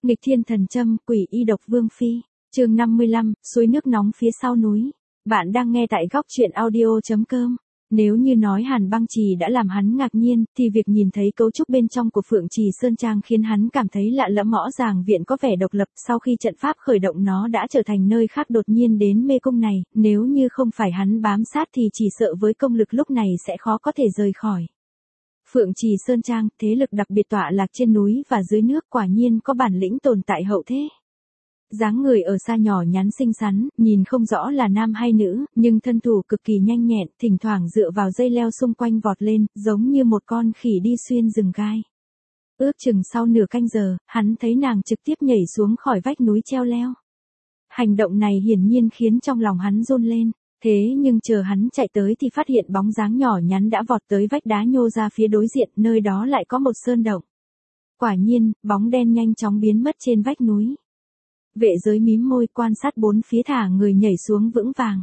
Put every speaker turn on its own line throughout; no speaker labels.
Nghịch thiên thần châm, quỷ y độc vương phi. Chương 55, suối nước nóng phía sau núi. Bạn đang nghe tại góc truyện audio.com. Nếu như nói Hàn Băng Trì đã làm hắn ngạc nhiên, thì việc nhìn thấy cấu trúc bên trong của Phượng Trì Sơn Trang khiến hắn cảm thấy lạ lẫm. Rõ ràng viện có vẻ độc lập, sau khi trận pháp khởi động nó đã trở thành nơi khác đột nhiên đến mê cung này, nếu như không phải hắn bám sát thì chỉ sợ với công lực lúc này sẽ khó có thể rời khỏi. Phượng Trì Sơn Trang, thế lực đặc biệt tọa lạc trên núi và dưới nước, quả nhiên có bản lĩnh tồn tại hậu thế. Dáng người ở xa nhỏ nhắn xinh xắn, nhìn không rõ là nam hay nữ, nhưng thân thủ cực kỳ nhanh nhẹn, thỉnh thoảng dựa vào dây leo xung quanh vọt lên, giống như một con khỉ đi xuyên rừng gai. Ước chừng sau nửa canh giờ, hắn thấy nàng trực tiếp nhảy xuống khỏi vách núi treo leo. Hành động này hiển nhiên khiến trong lòng hắn run lên. Thế nhưng chờ hắn chạy tới thì phát hiện bóng dáng nhỏ nhắn đã vọt tới vách đá nhô ra phía đối diện, nơi đó lại có một sơn động. Quả nhiên, bóng đen nhanh chóng biến mất trên vách núi. Vệ giới mím môi quan sát bốn phía, thả người nhảy xuống vững vàng.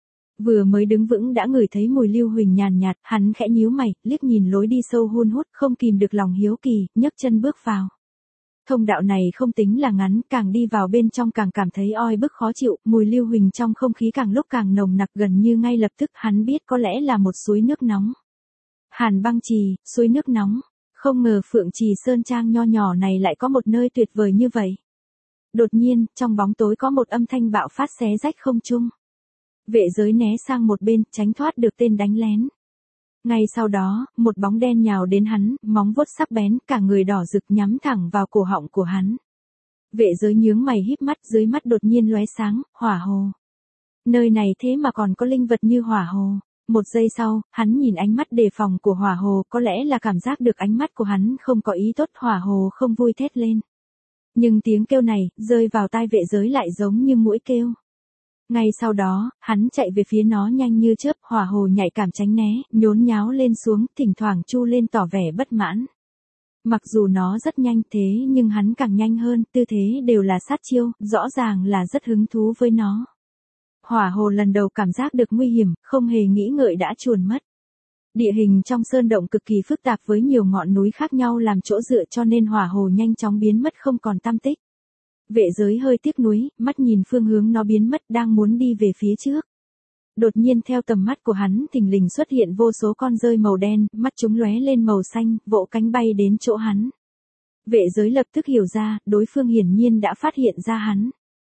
Vừa mới đứng vững đã ngửi thấy mùi lưu huỳnh nhàn nhạt, hắn khẽ nhíu mày, liếc nhìn lối đi sâu hun hút, không kìm được lòng hiếu kỳ, nhấc chân bước vào. Thông đạo này không tính là ngắn, càng đi vào bên trong càng cảm thấy oi bức khó chịu, mùi lưu huỳnh trong không khí càng lúc càng nồng nặc, gần như ngay lập tức hắn biết có lẽ là một suối nước nóng. Hàn Băng Trì, suối nước nóng. Không ngờ Phượng Trì Sơn Trang nho nhỏ này lại có một nơi tuyệt vời như vậy. Đột nhiên, trong bóng tối có một âm thanh bạo phát xé rách không trung. Vệ giới né sang một bên, tránh thoát được tên đánh lén. Ngay sau đó, một bóng đen nhào đến hắn, móng vuốt sắc bén, cả người đỏ rực nhắm thẳng vào cổ họng của hắn. Vệ giới nhướng mày híp mắt, dưới mắt đột nhiên lóe sáng, hỏa hồ. Nơi này thế mà còn có linh vật như hỏa hồ. Một giây sau, hắn nhìn ánh mắt đề phòng của hỏa hồ, có lẽ là cảm giác được ánh mắt của hắn không có ý tốt, hỏa hồ không vui thét lên. Nhưng tiếng kêu này, rơi vào tai vệ giới lại giống như muỗi kêu. Ngay sau đó, hắn chạy về phía nó nhanh như chớp, hỏa hồ nhạy cảm tránh né, nhốn nháo lên xuống, thỉnh thoảng chu lên tỏ vẻ bất mãn. Mặc dù nó rất nhanh thế nhưng hắn càng nhanh hơn, tư thế đều là sát chiêu, rõ ràng là rất hứng thú với nó. Hỏa hồ lần đầu cảm giác được nguy hiểm, không hề nghĩ ngợi đã chuồn mất. Địa hình trong sơn động cực kỳ phức tạp với nhiều ngọn núi khác nhau làm chỗ dựa, cho nên hỏa hồ nhanh chóng biến mất không còn tăm tích. Vệ giới hơi tiếc nuối, mắt nhìn phương hướng nó biến mất, đang muốn đi về phía trước. Đột nhiên theo tầm mắt của hắn thình lình xuất hiện vô số con dơi màu đen, mắt chúng lóe lên màu xanh, vỗ cánh bay đến chỗ hắn. Vệ giới lập tức hiểu ra, đối phương hiển nhiên đã phát hiện ra hắn.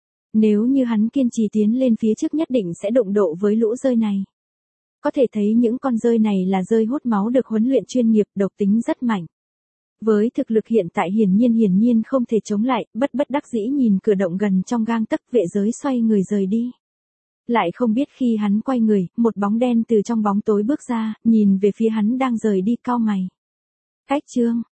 Nếu như hắn kiên trì tiến lên phía trước nhất định sẽ đụng độ với lũ dơi này. Có thể thấy những con dơi này là dơi hút máu được huấn luyện chuyên nghiệp, độc tính rất mạnh. Với thực lực hiện tại hiển nhiên không thể chống lại, bất đắc dĩ nhìn cửa động gần trong gang tấc, vệ giới xoay người rời đi. Lại không biết khi hắn quay người, một bóng đen từ trong bóng tối bước ra, nhìn về phía hắn đang rời đi, cau mày. Cách chương,